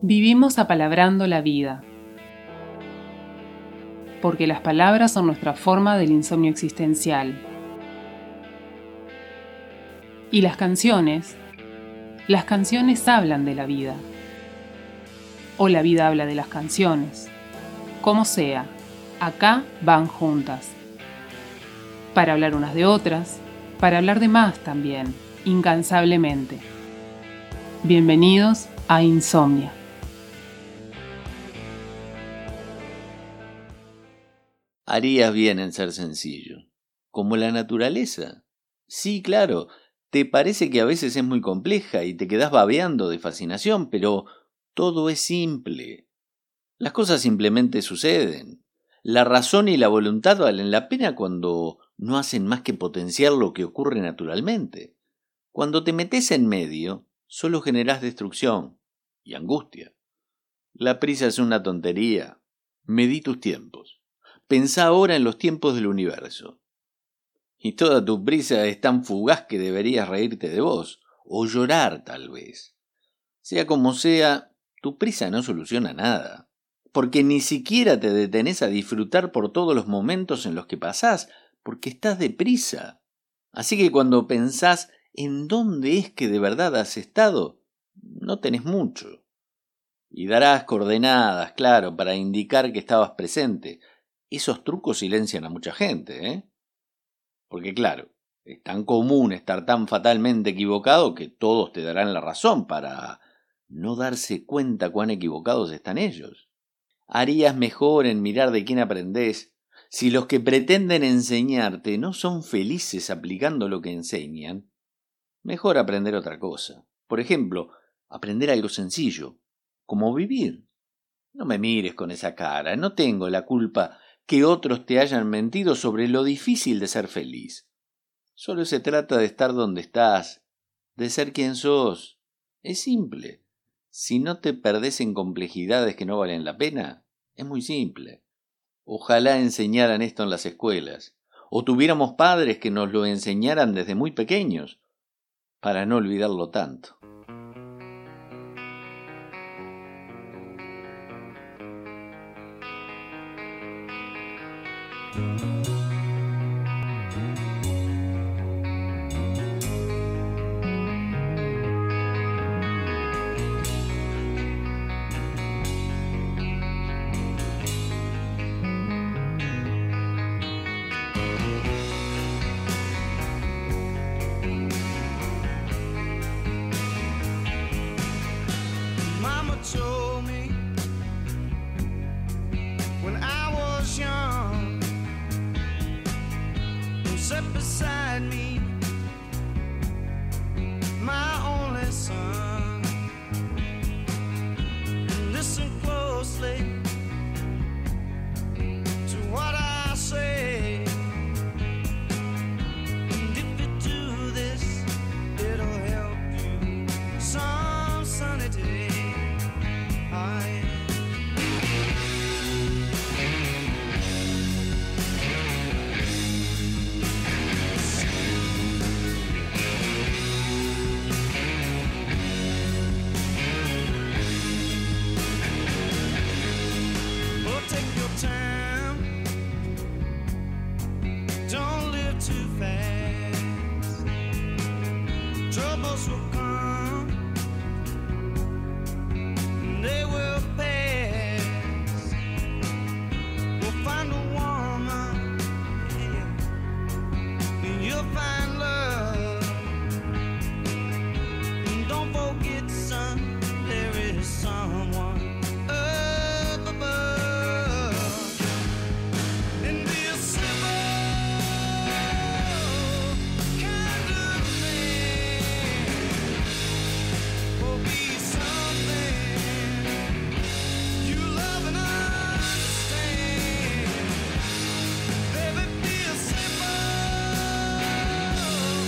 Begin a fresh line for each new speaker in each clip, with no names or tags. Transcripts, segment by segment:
Vivimos apalabrando la vida, porque las palabras son nuestra forma del insomnio existencial. Y las canciones hablan de la vida, o la vida habla de las canciones. Como sea, acá van juntas, para hablar unas de otras, para hablar de más también, incansablemente. Bienvenidos a Insomnia.
Harías bien en ser sencillo, como la naturaleza. Sí, claro, te parece que a veces es muy compleja y te quedás babeando de fascinación, pero todo es simple. Las cosas simplemente suceden. La razón y la voluntad valen la pena cuando no hacen más que potenciar lo que ocurre naturalmente. Cuando te metes en medio, solo generás destrucción y angustia. La prisa es una tontería. Medí tus tiempos. Pensá ahora en los tiempos del universo. Y toda tu prisa es tan fugaz que deberías reírte de vos, o llorar tal vez. Sea como sea, tu prisa no soluciona nada, porque ni siquiera te detenés a disfrutar por todos los momentos en los que pasás, porque estás deprisa. Así que cuando pensás en dónde es que de verdad has estado, no tenés mucho. Y darás coordenadas, claro, para indicar que estabas presente. Esos trucos silencian a mucha gente, ¿eh? Porque claro, es tan común estar tan fatalmente equivocado que todos te darán la razón para no darse cuenta cuán equivocados están ellos. Harías mejor en mirar de quién aprendés. Si los que pretenden enseñarte no son felices aplicando lo que enseñan, mejor aprender otra cosa. Por ejemplo, aprender algo sencillo, como vivir. No me mires con esa cara, no tengo la culpa que otros te hayan mentido sobre lo difícil de ser feliz. Solo se trata de estar donde estás, de ser quien sos. Es simple. Si no te perdés en complejidades que no valen la pena, es muy simple. Ojalá enseñaran esto en las escuelas, o tuviéramos padres que nos lo enseñaran desde muy pequeños, para no olvidarlo tanto.
Told me when I was young, who sat beside me, my only son, and listen closely to what I say, and if you do this, it'll help you some sunny day. Take your time, don't live too fast. Troubles will come, they will pass. We'll find a woman, and you'll find love. And don't forget, son, there is someone up above.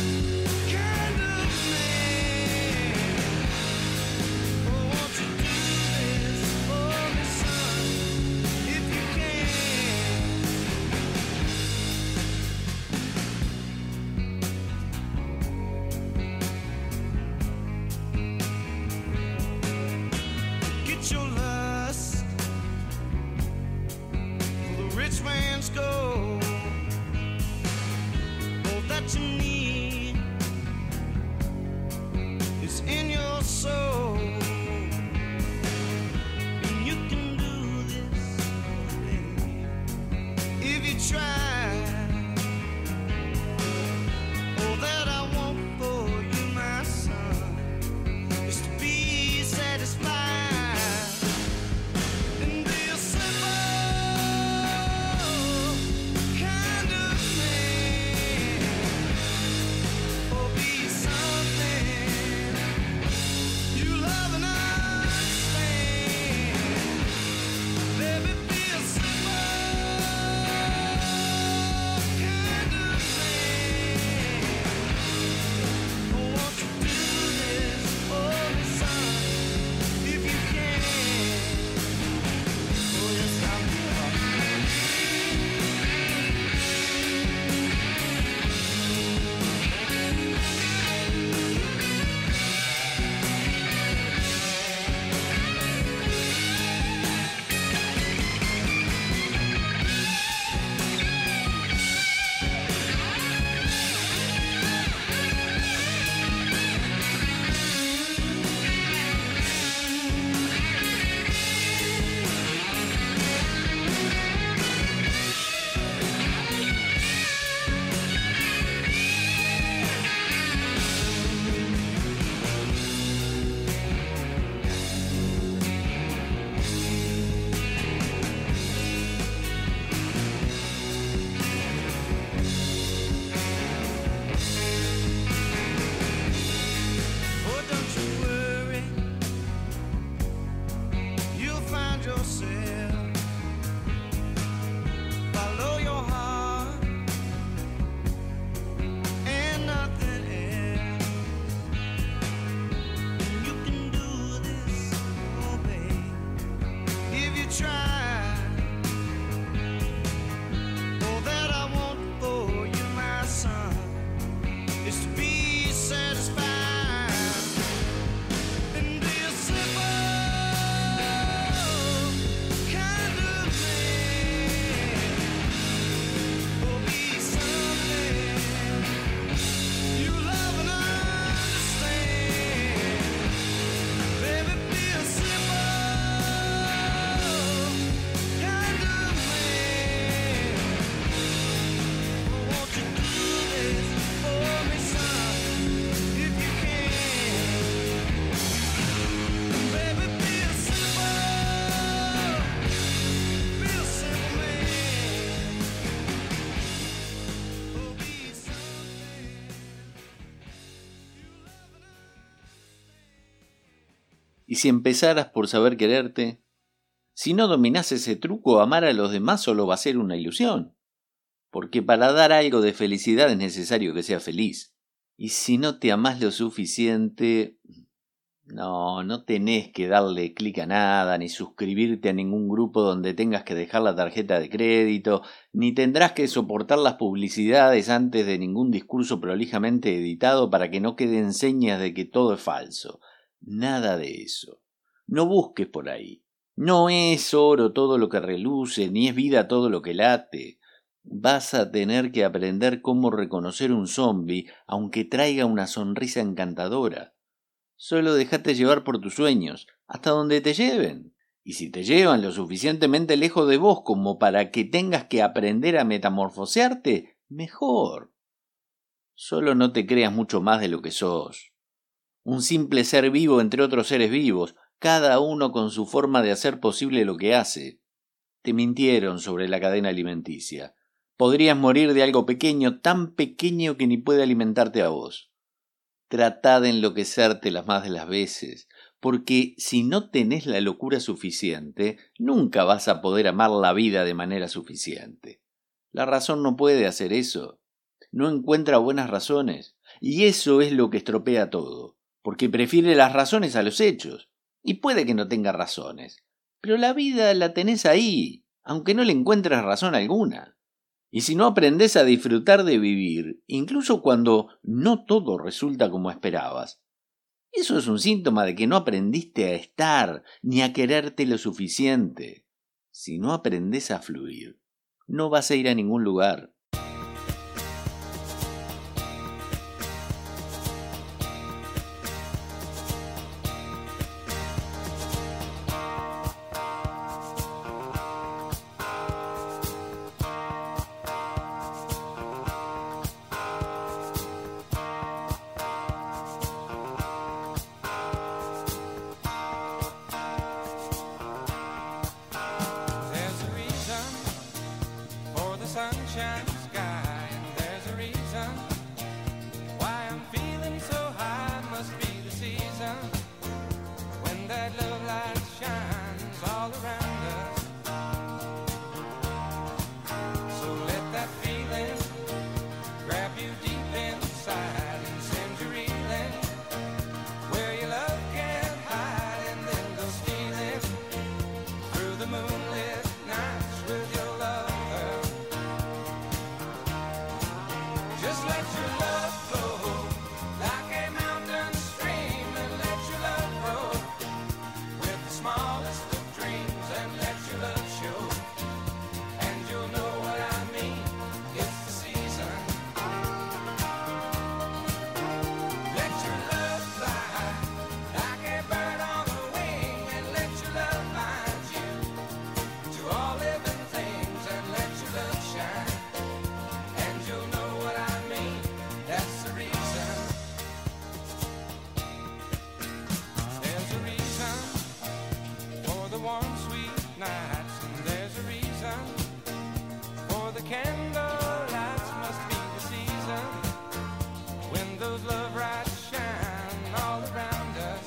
Won't you do
¿Y si empezaras por saber quererte? Si no dominás ese truco, amar a los demás solo va a ser una ilusión. Porque para dar algo de felicidad es necesario que seas feliz. Y si no te amás lo suficiente... No tenés que darle clic a nada, ni suscribirte a ningún grupo donde tengas que dejar la tarjeta de crédito, ni tendrás que soportar las publicidades antes de ningún discurso prolijamente editado para que no queden señas de que todo es falso. Nada de eso. No busques por ahí. No es oro todo lo que reluce, ni es vida todo lo que late. Vas a tener que aprender cómo reconocer un zombi, aunque traiga una sonrisa encantadora. Solo dejate llevar por tus sueños, hasta donde te lleven. Y si te llevan lo suficientemente lejos de vos como para que tengas que aprender a metamorfosearte, mejor. Solo no te creas mucho más de lo que sos. Un simple ser vivo entre otros seres vivos, cada uno con su forma de hacer posible lo que hace. Te mintieron sobre la cadena alimenticia. Podrías morir de algo pequeño, tan pequeño que ni puede alimentarte a vos. Tratá de enloquecerte las más de las veces, porque si no tenés la locura suficiente, nunca vas a poder amar la vida de manera suficiente. La razón no puede hacer eso. No encuentra buenas razones, y eso es lo que estropea todo, porque prefiere las razones a los hechos, y puede que no tenga razones, pero la vida la tenés ahí, aunque no le encuentres razón alguna. Y si no aprendés a disfrutar de vivir, incluso cuando no todo resulta como esperabas, eso es un síntoma de que no aprendiste a estar ni a quererte lo suficiente. Si no aprendés a fluir, no vas a ir a ningún lugar.
Sunshine sky, and there's a reason why I'm feeling so high. Must be the season when that love light shines all around us. So let that feeling grab you deep inside and send you reeling where your love can't hide, and then go stealing through the moonlit nights with your love. Just let your love flow like a mountain stream, and let your love grow with the smallest of dreams, and let your love show, and you'll know what I mean. It's the season. Let your love fly like a bird on the wing, and let your love find you to all living things, and let your love shine, and you'll know what I mean. That's the reason. There's a reason for the warm, sweet nights, and there's a reason for the candle lights. Must be the season when those love lights shine all around us.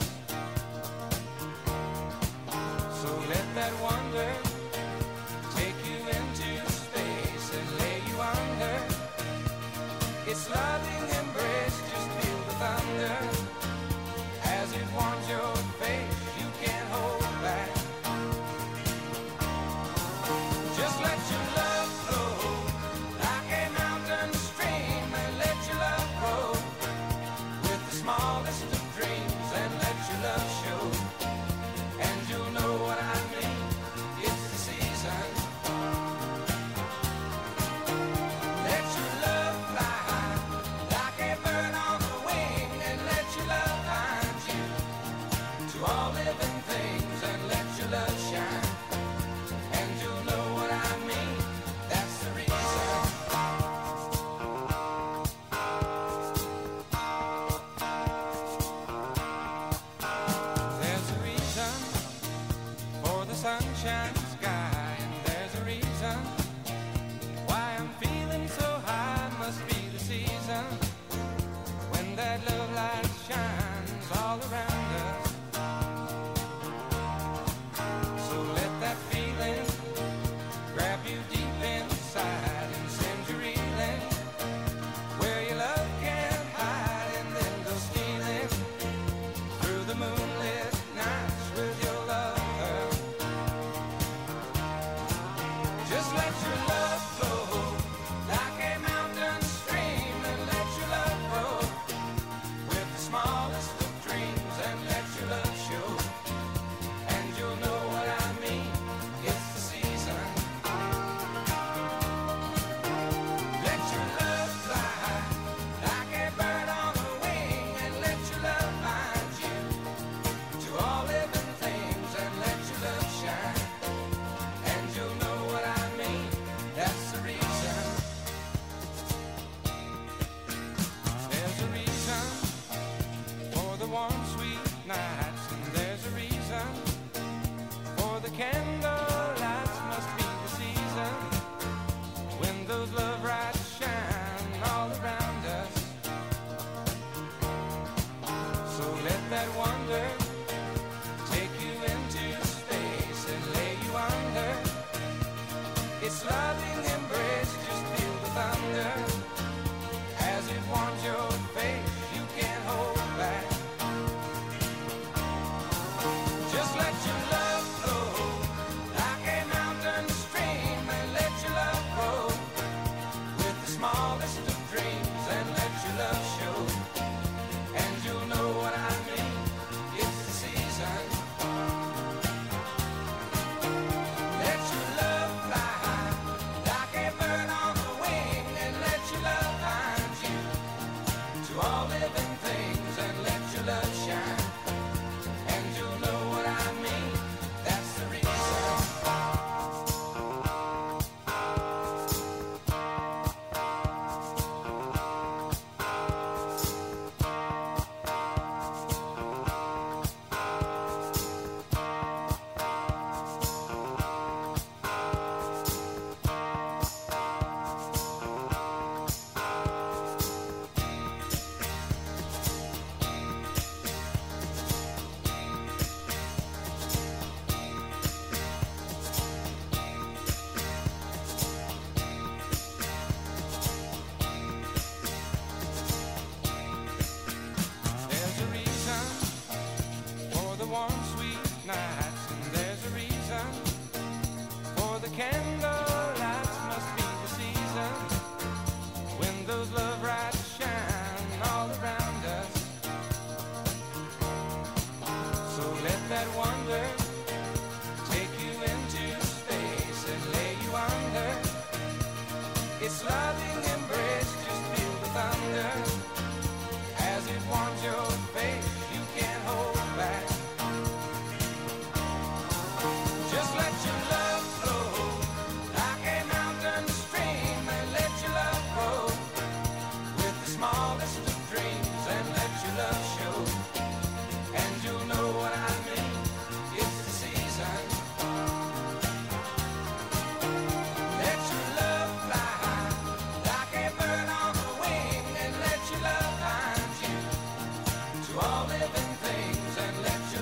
So let that wonder take you into space and lay you under its loving embrace. Just feel the thunder as it warms your face. You can't hold back. Just let your love flow like a mountain stream, and let your love grow with the smallest of dreams, and let your love show, and you'll know what I mean. It's the season. Let your love fly like a bird on the wing, and let your love find you to all living things, and let your love shine, and you'll know what I mean. That's the reason. There's a reason for the sunshine sky, and there's a reason why I'm feeling so high. Must be the season when that love light shines all around us.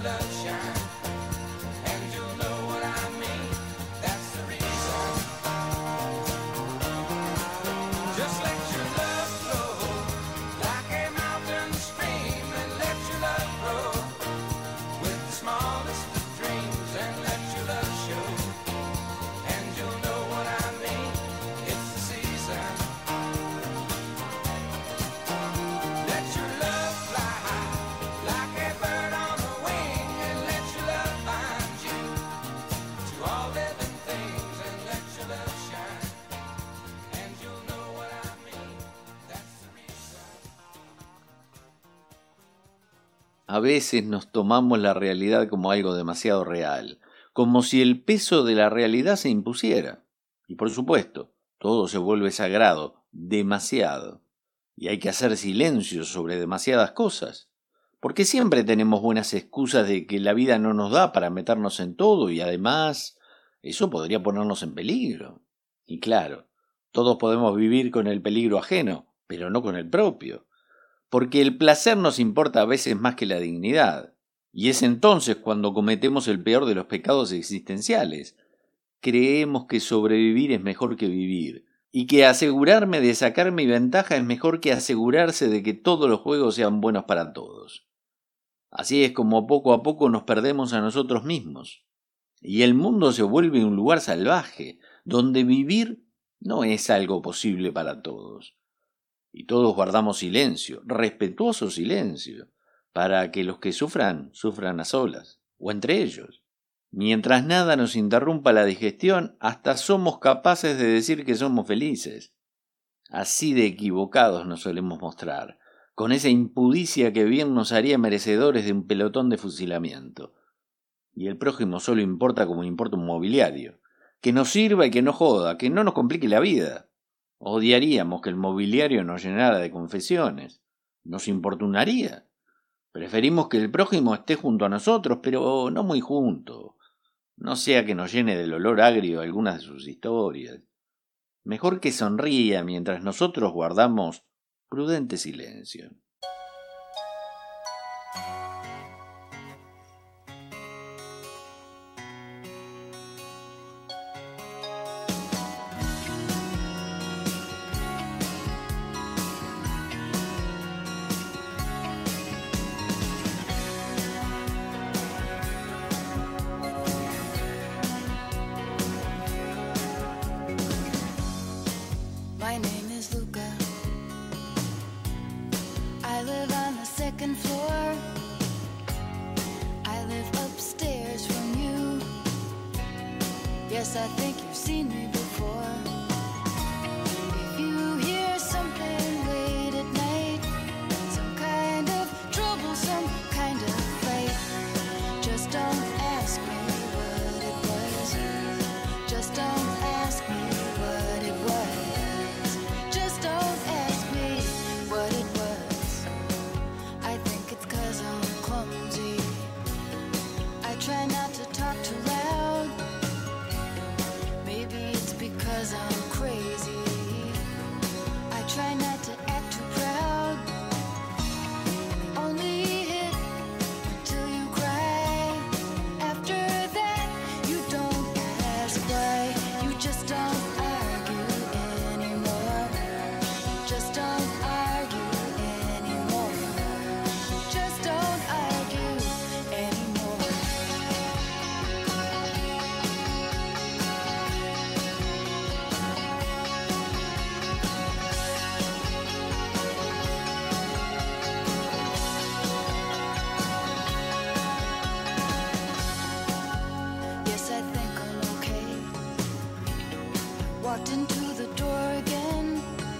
love shine, and you'll know what I mean. That's the reason. Just let your love flow like a mountain stream, and let your love grow with the smallest of dreams, and let your love show, and you'll know what I mean. It's the season. Let your love fly high like a bird on the wing, and let your love bind you to all living things, and let your love shine, and you'll know what I mean. That's the reason.
A veces nos tomamos la realidad como algo demasiado real, como si el peso de la realidad se impusiera. Y por supuesto, todo se vuelve sagrado, demasiado. Y hay que hacer silencio sobre demasiadas cosas, porque siempre tenemos buenas excusas de que la vida no nos da para meternos en todo y además eso podría ponernos en peligro. Y claro, todos podemos vivir con el peligro ajeno, pero no con el propio, porque el placer nos importa a veces más que la dignidad, y es entonces cuando cometemos el peor de los pecados existenciales. Creemos que sobrevivir es mejor que vivir, y que asegurarme de sacar mi ventaja es mejor que asegurarse de que todos los juegos sean buenos para todos. Así es como poco a poco nos perdemos a nosotros mismos, y el mundo se vuelve un lugar salvaje, donde vivir no es algo posible para todos. Y todos guardamos silencio, respetuoso silencio, para que los que sufran, sufran a solas, o entre ellos. Mientras nada nos interrumpa la digestión, hasta somos capaces de decir que somos felices. Así de equivocados nos solemos mostrar, con esa impudicia que bien nos haría merecedores de un pelotón de fusilamiento. Y el prójimo solo importa como importa un mobiliario, que nos sirva y que no joda, que no nos complique la vida. Odiaríamos que el mobiliario nos llenara de confesiones, nos importunaría. Preferimos que el prójimo esté junto a nosotros, pero no muy junto. No sea que nos llene del olor agrio algunas de sus historias. Mejor que sonría mientras nosotros guardamos prudente silencio.
My name is Luca. I live on the second floor. I live upstairs from you. Yes, I think you've seen me before. If you hear something late at night, some kind of trouble, some kind of fight, just don't ask me what it was. Just don't ask me what it was. Just don't ask me what it was. I think it's 'cause I'm clumsy. I try not to talk too loud. Maybe it's because I'm crazy. I try not to act too proud. Only hit until you cry. After that, you don't ask why. You just don't argue anymore. Just don't argue anymore. Just don't argue anymore. Yes, I think I'm okay. Walked into the door again.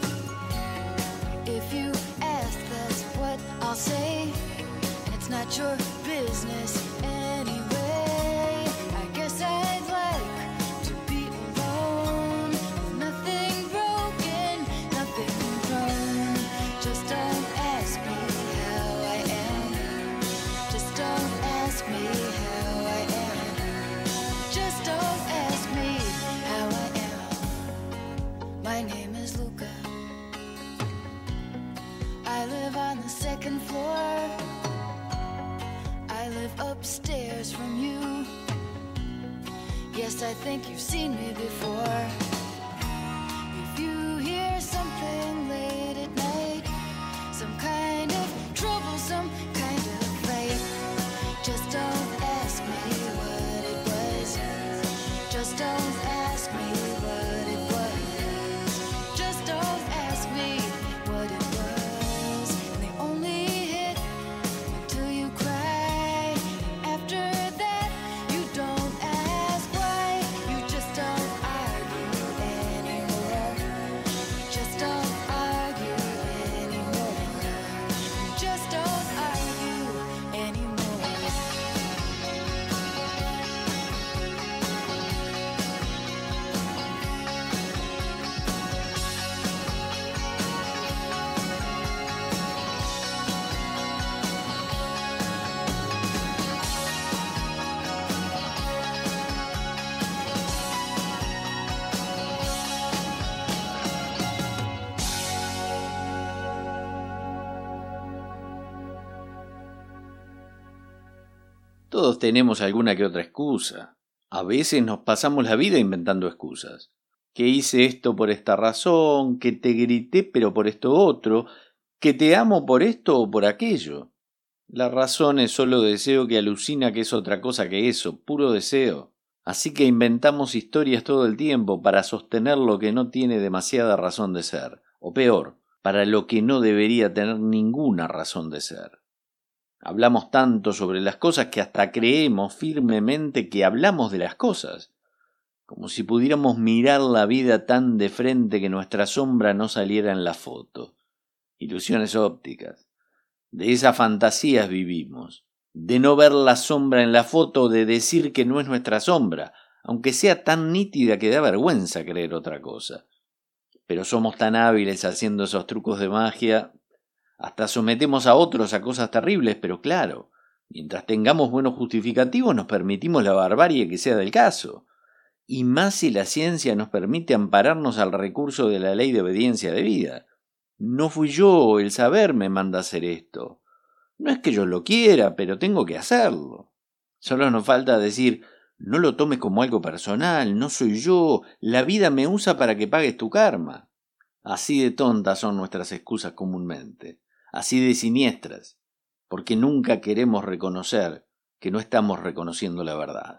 If you ask, that's what I'll say. And it's not your business anyway. I guess I'd like to be alone, with nothing broken, nothing wrong. Just don't ask me how I am. Just don't ask me how I am. Just don't ask me how I am. My name is Luca. I live on the second floor. I live live upstairs from you. Yes, I think you've seen me before. If you hear something late at night, some kind of trouble, some kind of fight, just don't ask me what it was. Just don't ask me what it was. Just don't ask me what it was. And they only hit until you cry. After that, you don't ask why. You just don't argue anymore. Just don't argue anymore. You just don't argue anymore.
Todos tenemos alguna que otra excusa. A veces nos pasamos la vida inventando excusas. Que hice esto por esta razón, que te grité pero por esto otro, que te amo por esto o por aquello. La razón es solo deseo que alucina que es otra cosa que eso, puro deseo. Así que inventamos historias todo el tiempo para sostener lo que no tiene demasiada razón de ser, o peor, para lo que no debería tener ninguna razón de ser. Hablamos tanto sobre las cosas que hasta creemos firmemente que hablamos de las cosas, como si pudiéramos mirar la vida tan de frente que nuestra sombra no saliera en la foto. Ilusiones ópticas. De esas fantasías vivimos, de no ver la sombra en la foto, de decir que no es nuestra sombra, aunque sea tan nítida que da vergüenza creer otra cosa. Pero somos tan hábiles haciendo esos trucos de magia, hasta sometemos a otros a cosas terribles, pero claro, mientras tengamos buenos justificativos nos permitimos la barbarie que sea del caso. Y más si la ciencia nos permite ampararnos al recurso de la ley de obediencia debida. No fui yo, el saber me manda a hacer esto. No es que yo lo quiera, pero tengo que hacerlo. Solo nos falta decir, no lo tomes como algo personal, no soy yo, la vida me usa para que pagues tu karma. Así de tontas son nuestras excusas comúnmente, así de siniestras, porque nunca queremos reconocer que no estamos reconociendo la verdad.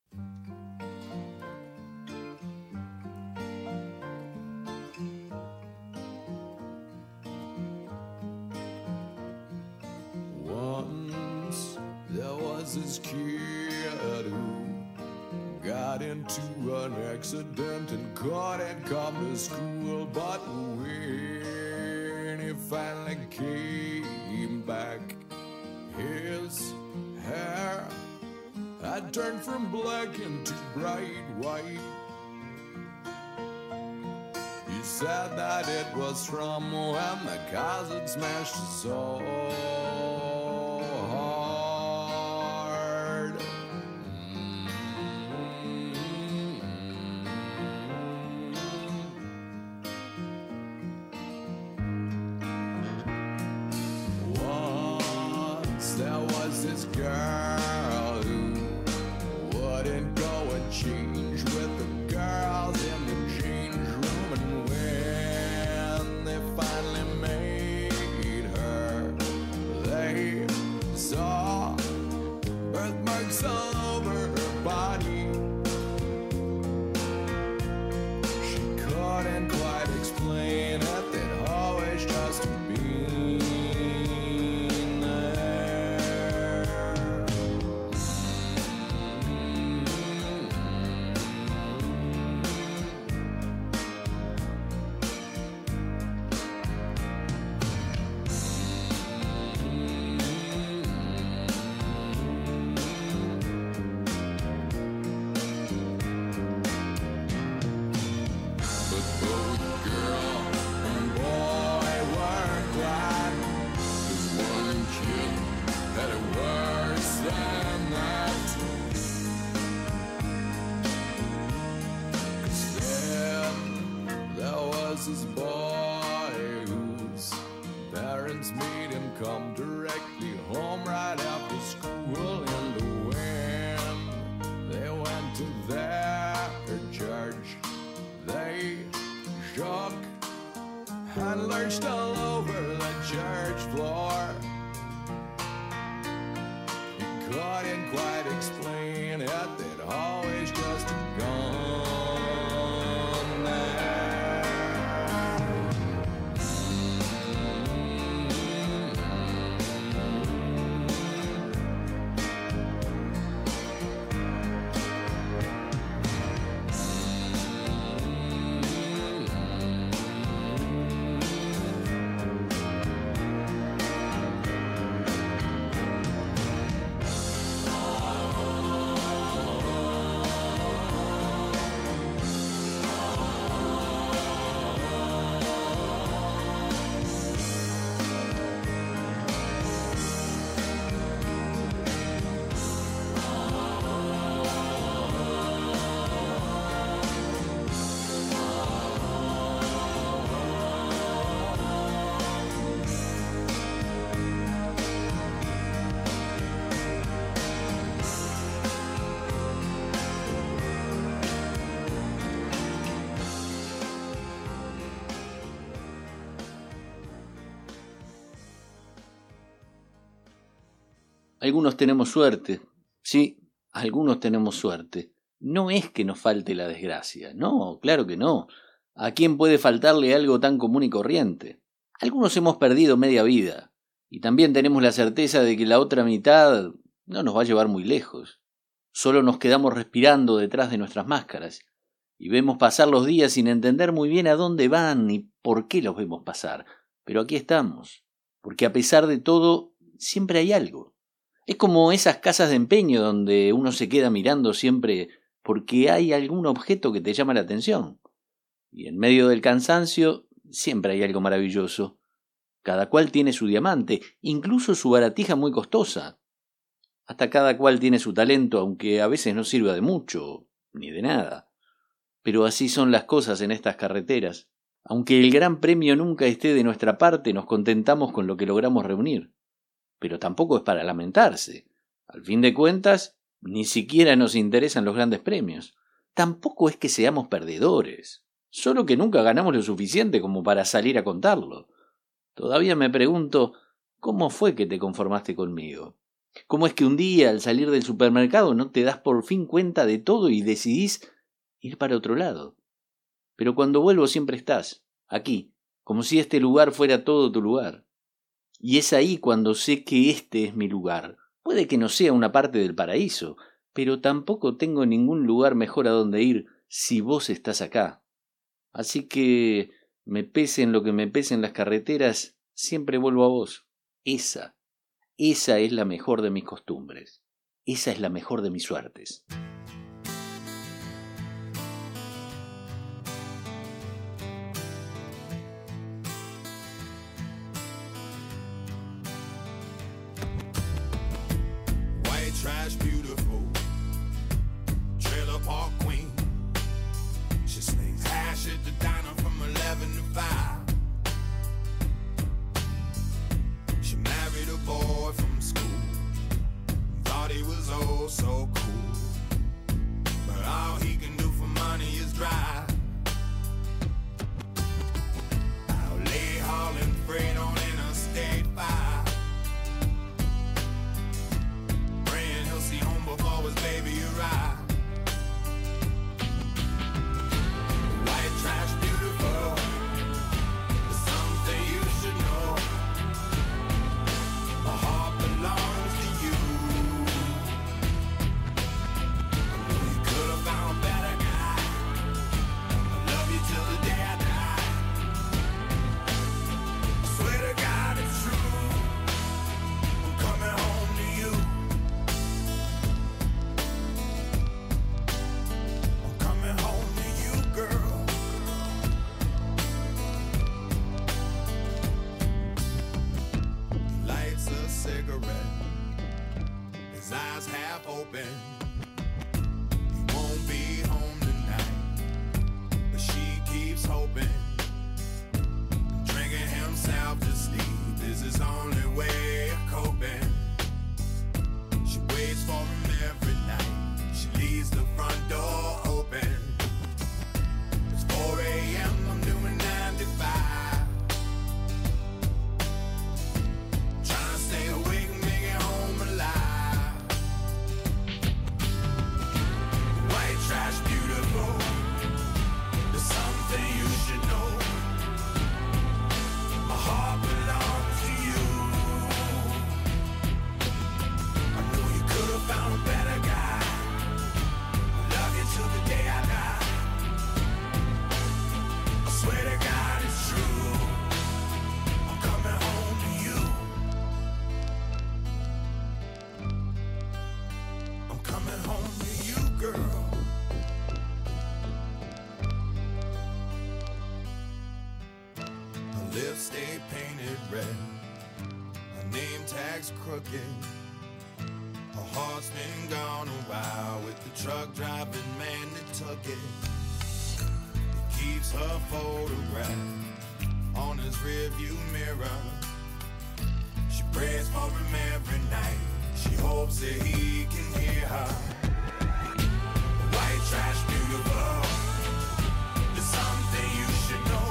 Once there was this kid who got into an accident and couldn't come to school, but when he finally came back, his hair had turned from black into bright white. He said that it was from when the cars had smashed his soul hard. Once there was this girl who wouldn't go and change with the girls in the change room, and when they finally made her, they saw birthmarks all over her body. She couldn't quite explain it, they'd always just been there. perched all over the church floor. He couldn't quite explain it, they'd always just gone there.
Algunos tenemos suerte, sí, algunos tenemos suerte. No es que nos falte la desgracia, no, claro que no. ¿A quién puede faltarle algo tan común y corriente? Algunos hemos perdido media vida, y también tenemos la certeza de que la otra mitad no nos va a llevar muy lejos. Solo nos quedamos respirando detrás de nuestras máscaras, y vemos pasar los días sin entender muy bien a dónde van ni por qué los vemos pasar. Pero aquí estamos, porque a pesar de todo, siempre hay algo. Es como esas casas de empeño donde uno se queda mirando siempre porque hay algún objeto que te llama la atención. Y en medio del cansancio siempre hay algo maravilloso. Cada cual tiene su diamante, incluso su baratija muy costosa. Hasta cada cual tiene su talento, aunque a veces no sirva de mucho, ni de nada. Pero así son las cosas en estas carreteras. Aunque el gran premio nunca esté de nuestra parte, nos contentamos con lo que logramos reunir. Pero tampoco es para lamentarse. Al fin de cuentas, ni siquiera nos interesan los grandes premios. Tampoco es que seamos perdedores, solo que nunca ganamos lo suficiente como para salir a contarlo. Todavía me pregunto, ¿cómo fue que te conformaste conmigo? ¿Cómo es que un día al salir del supermercado no te das por fin cuenta de todo y decidís ir para otro lado? Pero cuando vuelvo siempre estás, aquí, como si este lugar fuera todo tu lugar. Y es ahí cuando sé que este es mi lugar. Puede que no sea una parte del paraíso, pero tampoco tengo ningún lugar mejor a donde ir si vos estás acá. Así que, me pesen lo que me pesen las carreteras, siempre vuelvo a vos. Esa es la mejor de mis costumbres. Esa es la mejor de mis suertes.
Trash beautiful, trailer park queen. She slings hash at the diner from 11 to 5. She married a boy from school, thought he was oh so cool, but all he can do for money is drive. I'll lay hauling freight on Interstate 5. Before his baby arrived. White trash beautiful, but something you should know. My heart belongs to you. We could have found a better guy. I love you till the day I die. I swear to God it's true. I'm coming home to you. His eyes half open. He won't be home tonight, but she keeps hoping. Drinking himself to sleep is his only way of coping. She waits for him every night. She leaves the front door open. It's 4 a.m. I'm doing 95. by with the truck driving man that took it. He keeps her photograph on his rearview mirror. She prays for him every night. She hopes that he can hear her. White trash beautiful. There's something you should know.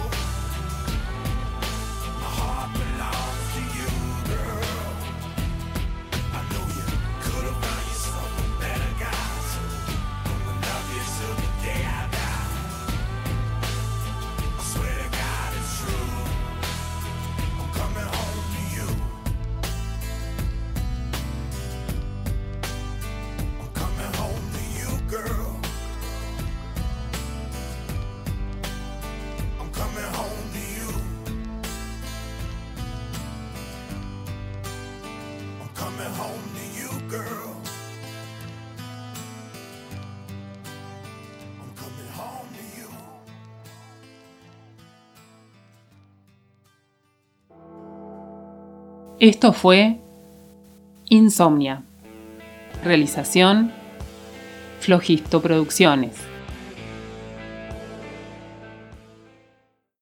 My heart belongs to you, girl. I know you could have found yourself a better guy. So I'ma love you till the day I die. I swear to God it's true. I'm coming home to you. I'm coming home to you, girl. I'm coming home to you. I'm coming home to you, girl. I'm coming home to you.
Esto fue Insomnia. Realización Flojisto Producciones.